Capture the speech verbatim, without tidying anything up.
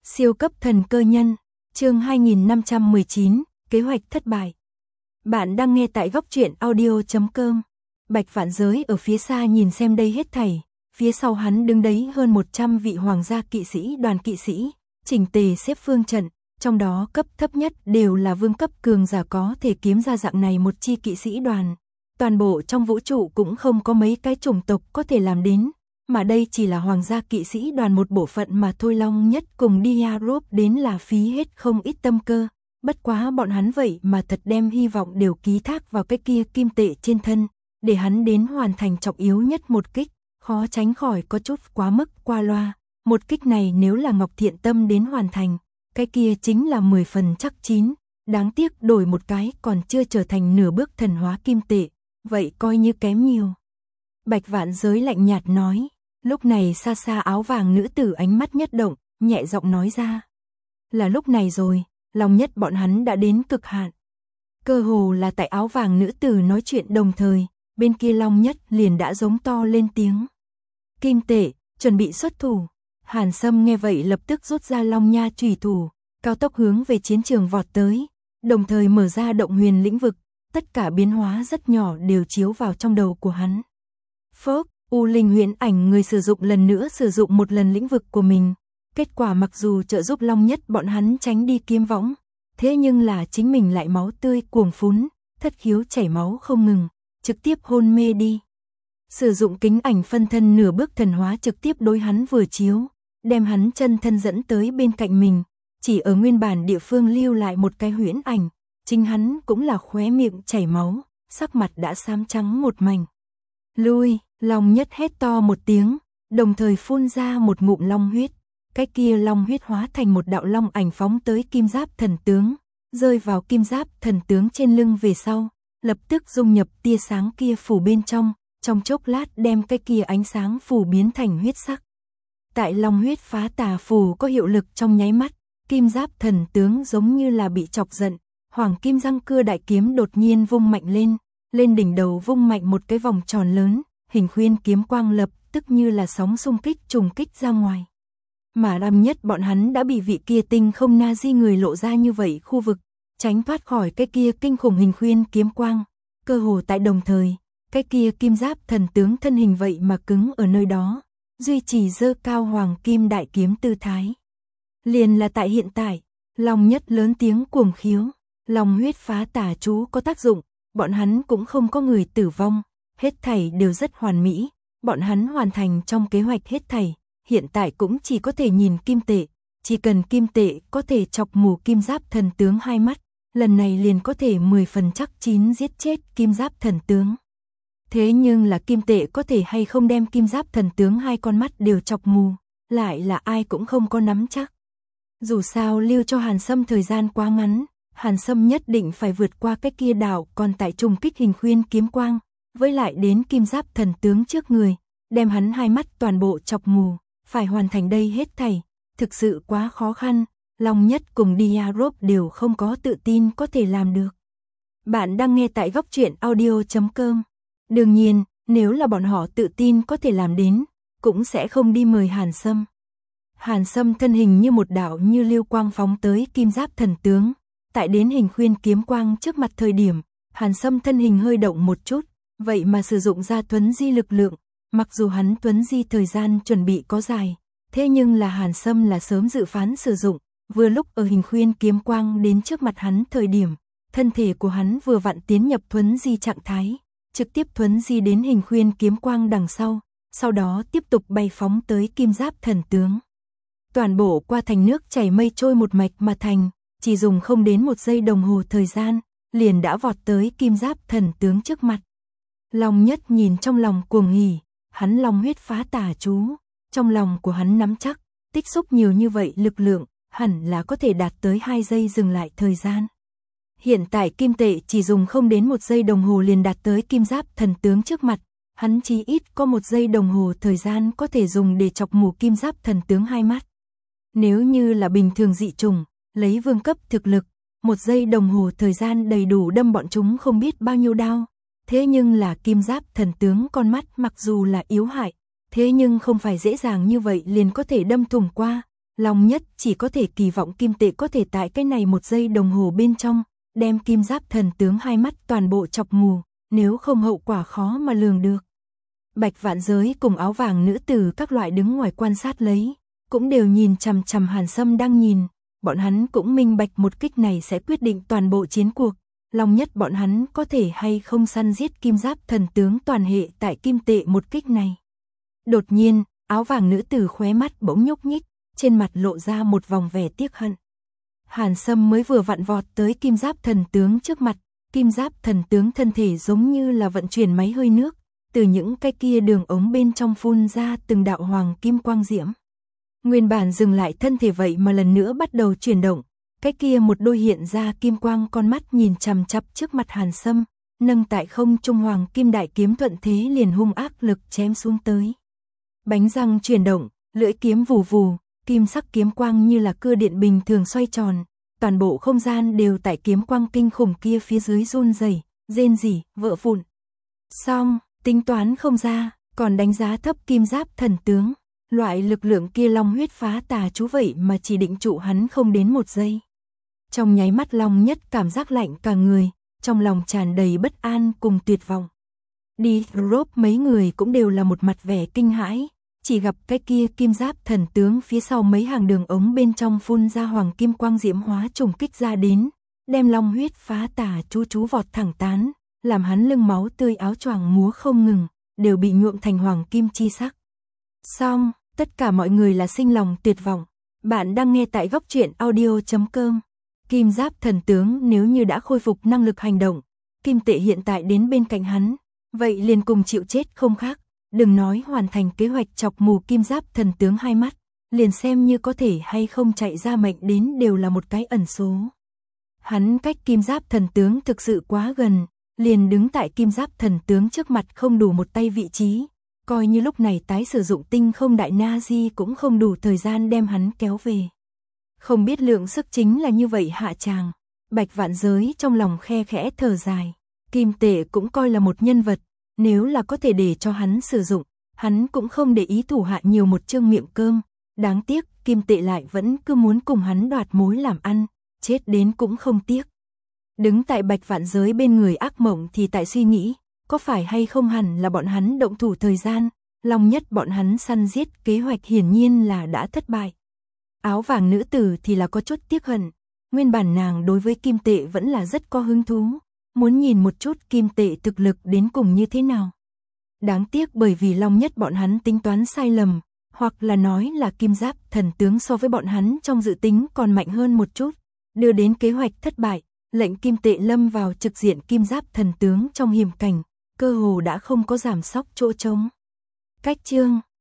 Siêu cấp thần cơ nhân, chương hai nghìn năm trăm mười chín, kế hoạch thất bại. Bạn đang nghe tại góc truyện audio chấm com. Bạch Vạn Giới ở phía xa nhìn xem đây hết thảy, phía sau hắn đứng đấy hơn một trăm vị hoàng gia kỵ sĩ đoàn kỵ sĩ, chỉnh tề xếp phương trận, trong đó cấp thấp nhất đều là vương cấp cường giả có thể kiếm ra dạng này một chi kỵ sĩ đoàn. Toàn bộ trong vũ trụ cũng không có mấy cái chủng tộc có thể làm đến, mà đây chỉ là hoàng gia kỵ sĩ đoàn một bộ phận mà thôi. Long Nhất cùng Diarop đến là phí hết không ít tâm cơ, bất quá bọn hắn vậy mà thật đem hy vọng đều ký thác vào cái kia kim tệ trên thân, để hắn đến hoàn thành trọng yếu nhất một kích, khó tránh khỏi có chút quá mức qua loa. Một kích này nếu là Ngọc Thiện Tâm đến hoàn thành, cái kia chính là mười phần chắc chín, đáng tiếc đổi một cái còn chưa trở thành nửa bước thần hóa kim tệ, vậy coi như kém nhiều. Bạch Vạn Giới lạnh nhạt nói. Lúc này xa xa áo vàng nữ tử ánh mắt nhất động, nhẹ giọng nói ra. Là lúc này rồi, Long Nhất bọn hắn đã đến cực hạn. Cơ hồ là tại áo vàng nữ tử nói chuyện đồng thời, bên kia Long Nhất liền đã giống to lên tiếng. Kim tệ, chuẩn bị xuất thủ. Hàn Sâm nghe vậy lập tức rút ra Long Nha chủy thủ, cao tốc hướng về chiến trường vọt tới, đồng thời mở ra động huyền lĩnh vực, tất cả biến hóa rất nhỏ đều chiếu vào trong đầu của hắn. Phốc, U Linh Huyễn Ảnh người sử dụng lần nữa sử dụng một lần lĩnh vực của mình, kết quả mặc dù trợ giúp Long Nhất bọn hắn tránh đi kiếm võng, thế nhưng là chính mình lại máu tươi cuồng phún, thất khiếu chảy máu không ngừng, trực tiếp hôn mê đi. Sử dụng kính ảnh phân thân nửa bước thần hóa trực tiếp đối hắn vừa chiếu, đem hắn chân thân dẫn tới bên cạnh mình, chỉ ở nguyên bản địa phương lưu lại một cái huyễn ảnh, chính hắn cũng là khóe miệng chảy máu, sắc mặt đã xám trắng một mảnh. Lui, Long Nhất hét to một tiếng, đồng thời phun ra một ngụm long huyết, cái kia long huyết hóa thành một đạo long ảnh phóng tới kim giáp thần tướng, rơi vào kim giáp thần tướng trên lưng về sau, lập tức dung nhập tia sáng kia phủ bên trong, trong chốc lát đem cái kia ánh sáng phủ biến thành huyết sắc. Tại long huyết phá tà phù có hiệu lực trong nháy mắt, kim giáp thần tướng giống như là bị chọc giận, hoàng kim răng cưa đại kiếm đột nhiên vung mạnh lên, lên đỉnh đầu vung mạnh một cái vòng tròn lớn, hình khuyên kiếm quang lập tức như là sóng xung kích trùng kích ra ngoài. Mà Long Nhất bọn hắn đã bị vị kia tinh không na di người lộ ra như vậy khu vực, tránh thoát khỏi cái kia kinh khủng hình khuyên kiếm quang, cơ hồ tại đồng thời, cái kia kim giáp thần tướng thân hình vậy mà cứng ở nơi đó, duy trì dơ cao hoàng kim đại kiếm tư thái. Liền là tại hiện tại, Long Nhất lớn tiếng cuồng khiếu, long huyết phá tà chú có tác dụng, bọn hắn cũng không có người tử vong, hết thảy đều rất hoàn mỹ, bọn hắn hoàn thành trong kế hoạch hết thảy, hiện tại cũng chỉ có thể nhìn kim tệ, chỉ cần kim tệ có thể chọc mù kim giáp thần tướng hai mắt, lần này liền có thể mười phần chắc chín giết chết kim giáp thần tướng. Thế nhưng là kim tệ có thể hay không đem kim giáp thần tướng hai con mắt đều chọc mù, lại là ai cũng không có nắm chắc. Dù sao lưu cho Hàn Sâm thời gian quá ngắn, Hàn Sâm nhất định phải vượt qua cái kia đảo còn tại trùng kích hình khuyên kiếm quang, với lại đến kim giáp thần tướng trước người, đem hắn hai mắt toàn bộ chọc mù, phải hoàn thành đây hết thảy, thực sự quá khó khăn, Long Nhất cùng Diarop đều không có tự tin có thể làm được. Bạn đang nghe tại góc truyện audio chấm com. Đương nhiên, nếu là bọn họ tự tin có thể làm đến, cũng sẽ không đi mời Hàn Sâm. Hàn Sâm thân hình như một đạo như lưu quang phóng tới kim giáp thần tướng, tại đến hình khuyên kiếm quang trước mặt thời điểm, Hàn Sâm thân hình hơi động một chút, vậy mà sử dụng ra tuấn di lực lượng, mặc dù hắn tuấn di thời gian chuẩn bị có dài, thế nhưng là Hàn Sâm là sớm dự phán sử dụng, vừa lúc ở hình khuyên kiếm quang đến trước mặt hắn thời điểm, thân thể của hắn vừa vặn tiến nhập tuấn di trạng thái, trực tiếp tuấn di đến hình khuyên kiếm quang đằng sau, sau đó tiếp tục bay phóng tới kim giáp thần tướng. Toàn bộ qua thành nước chảy mây trôi một mạch mà thành, chỉ dùng không đến một giây đồng hồ thời gian, liền đã vọt tới kim giáp thần tướng trước mặt. Long Nhất nhìn trong lòng cuồng hỉ, hắn long huyết phá tà chú, trong lòng của hắn nắm chắc, tích xúc nhiều như vậy lực lượng, hẳn là có thể đạt tới hai giây dừng lại thời gian. Hiện tại kim tệ chỉ dùng không đến một giây đồng hồ liền đạt tới kim giáp thần tướng trước mặt, hắn chí ít có một giây đồng hồ thời gian có thể dùng để chọc mù kim giáp thần tướng hai mắt. Nếu như là bình thường dị trùng, lấy vương cấp thực lực, một giây đồng hồ thời gian đầy đủ đâm bọn chúng không biết bao nhiêu đao. Thế nhưng là kim giáp thần tướng con mắt mặc dù là yếu hại, thế nhưng không phải dễ dàng như vậy liền có thể đâm thủng qua, Long Nhất chỉ có thể kỳ vọng kim tệ có thể tại cái này một giây đồng hồ bên trong, đem kim giáp thần tướng hai mắt toàn bộ chọc mù, nếu không hậu quả khó mà lường được. Bạch Vạn Giới cùng áo vàng nữ tử các loại đứng ngoài quan sát lấy, cũng đều nhìn chằm chằm Hàn Sâm đang nhìn, bọn hắn cũng minh bạch một kích này sẽ quyết định toàn bộ chiến cuộc. Long Nhất bọn hắn có thể hay không săn giết kim giáp thần tướng toàn hệ tại kim tệ một kích này. Đột nhiên, áo vàng nữ tử khóe mắt bỗng nhúc nhích, trên mặt lộ ra một vòng vẻ tiếc hận. Hàn Sâm mới vừa vặn vọt tới kim giáp thần tướng trước mặt, kim giáp thần tướng thân thể giống như là vận chuyển máy hơi nước, từ những cái kia đường ống bên trong phun ra từng đạo hoàng kim quang diễm. Nguyên bản dừng lại thân thể vậy mà lần nữa bắt đầu chuyển động, cái kia một đôi hiện ra kim quang con mắt nhìn chằm chằm trước mặt Hàn Sâm, nâng tại không trung hoàng kim đại kiếm thuận thế liền hung ác lực chém xuống tới. Bánh răng chuyển động, lưỡi kiếm vù vù, kim sắc kiếm quang như là cưa điện bình thường xoay tròn, toàn bộ không gian đều tại kiếm quang kinh khủng kia phía dưới run rẩy, rên rỉ, vỡ vụn. Xong, tính toán không ra, còn đánh giá thấp kim giáp thần tướng, loại lực lượng kia long huyết phá tà chú vậy mà chỉ định trụ hắn không đến một giây. Trong nháy mắt Long Nhất cảm giác lạnh cả người, trong lòng tràn đầy bất an cùng tuyệt vọng. Đi Rope mấy người cũng đều là một mặt vẻ kinh hãi, chỉ gặp cái kia kim giáp thần tướng phía sau mấy hàng đường ống bên trong phun ra hoàng kim quang diễm hóa trùng kích ra đến, đem long huyết phá tà chú chú vọt thẳng tán, làm hắn lưng máu tươi áo choàng múa không ngừng, đều bị nhuộm thành hoàng kim chi sắc. Xong, tất cả mọi người là sinh lòng tuyệt vọng. Bạn đang nghe tại góc truyện audio chấm com. Kim giáp thần tướng nếu như đã khôi phục năng lực hành động, kim tệ hiện tại đến bên cạnh hắn, vậy liền cùng chịu chết không khác. Đừng nói hoàn thành kế hoạch chọc mù kim giáp thần tướng hai mắt, liền xem như có thể hay không chạy ra mệnh đến đều là một cái ẩn số. Hắn cách kim giáp thần tướng thực sự quá gần, liền đứng tại kim giáp thần tướng trước mặt không đủ một tay vị trí, coi như lúc này tái sử dụng tinh không đại Nazi cũng không đủ thời gian đem hắn kéo về. Không biết lượng sức chính là như vậy hạ tràng, Bạch Vạn Giới trong lòng khe khẽ thở dài, kim tệ cũng coi là một nhân vật, nếu là có thể để cho hắn sử dụng, hắn cũng không để ý thủ hạ nhiều một chương miệng cơm, đáng tiếc kim tệ lại vẫn cứ muốn cùng hắn đoạt mối làm ăn, chết đến cũng không tiếc. Đứng tại Bạch Vạn Giới bên người ác mộng thì tại suy nghĩ, có phải hay không hẳn là bọn hắn động thủ thời gian, Long Nhất bọn hắn săn giết kế hoạch hiển nhiên là đã thất bại. Áo vàng nữ tử thì là có chút tiếc hận, nguyên bản nàng đối với kim tệ vẫn là rất có hứng thú, muốn nhìn một chút kim tệ thực lực đến cùng như thế nào. Đáng tiếc bởi vì Long Nhất bọn hắn tính toán sai lầm, hoặc là nói là kim giáp thần tướng so với bọn hắn trong dự tính còn mạnh hơn một chút, đưa đến kế hoạch thất bại, lệnh kim tệ lâm vào trực diện kim giáp thần tướng trong hiểm cảnh, cơ hồ đã không có giảm sóc chỗ trống. Cách chương